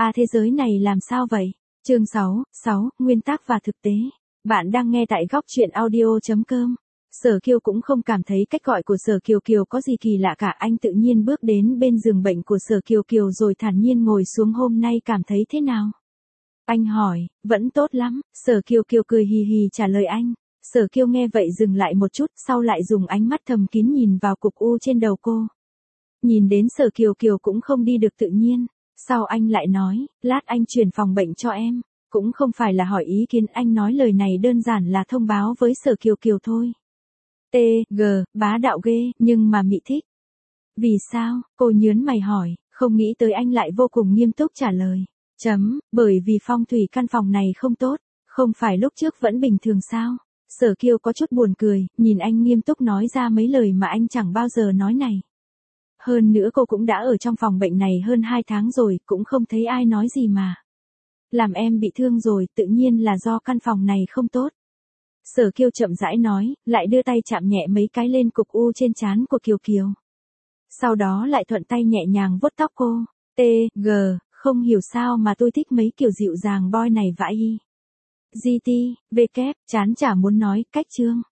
thế giới này làm sao vậy? Chương 6, Nguyên tắc và thực tế. Bạn đang nghe tại góc truyện audio.com. Sở Kiều cũng không cảm thấy cách gọi của Sở Kiều Kiều có gì kỳ lạ cả. Anh tự nhiên bước đến bên giường bệnh của Sở Kiều Kiều rồi thản nhiên ngồi xuống. Hôm nay cảm thấy thế nào? Anh hỏi. Vẫn tốt lắm. Sở Kiều Kiều cười hì hì trả lời anh. Sở Kiều nghe vậy dừng lại một chút, sau lại dùng ánh mắt thầm kín nhìn vào cục u trên đầu cô. Nhìn đến Sở Kiều Kiều cũng không đi được tự nhiên. Sau anh lại nói, lát anh chuyển phòng bệnh cho em. Cũng không phải là hỏi ý kiến, anh nói lời này đơn giản là thông báo với Sở Kiều Kiều thôi. Bá đạo ghê, nhưng mà Mị thích. Vì sao? Cô nhớn mày hỏi, không nghĩ tới anh lại vô cùng nghiêm túc trả lời. Bởi vì phong thủy căn phòng này không tốt, không phải lúc trước vẫn bình thường sao? Sở Kiều có chút buồn cười, nhìn anh nghiêm túc nói ra mấy lời mà anh chẳng bao giờ nói này. Hơn nữa cô cũng đã ở trong phòng bệnh này hơn 2 tháng rồi, cũng không thấy ai nói gì mà. Làm em bị thương rồi, tự nhiên là do căn phòng này không tốt. Sở Kiều chậm rãi nói, lại đưa tay chạm nhẹ mấy cái lên cục u trên trán của Kiều Kiều. Sau đó lại thuận tay nhẹ nhàng vuốt tóc cô. Không hiểu sao mà tôi thích mấy kiểu dịu dàng boy này vãi. GT, chán chả muốn nói, cách chương.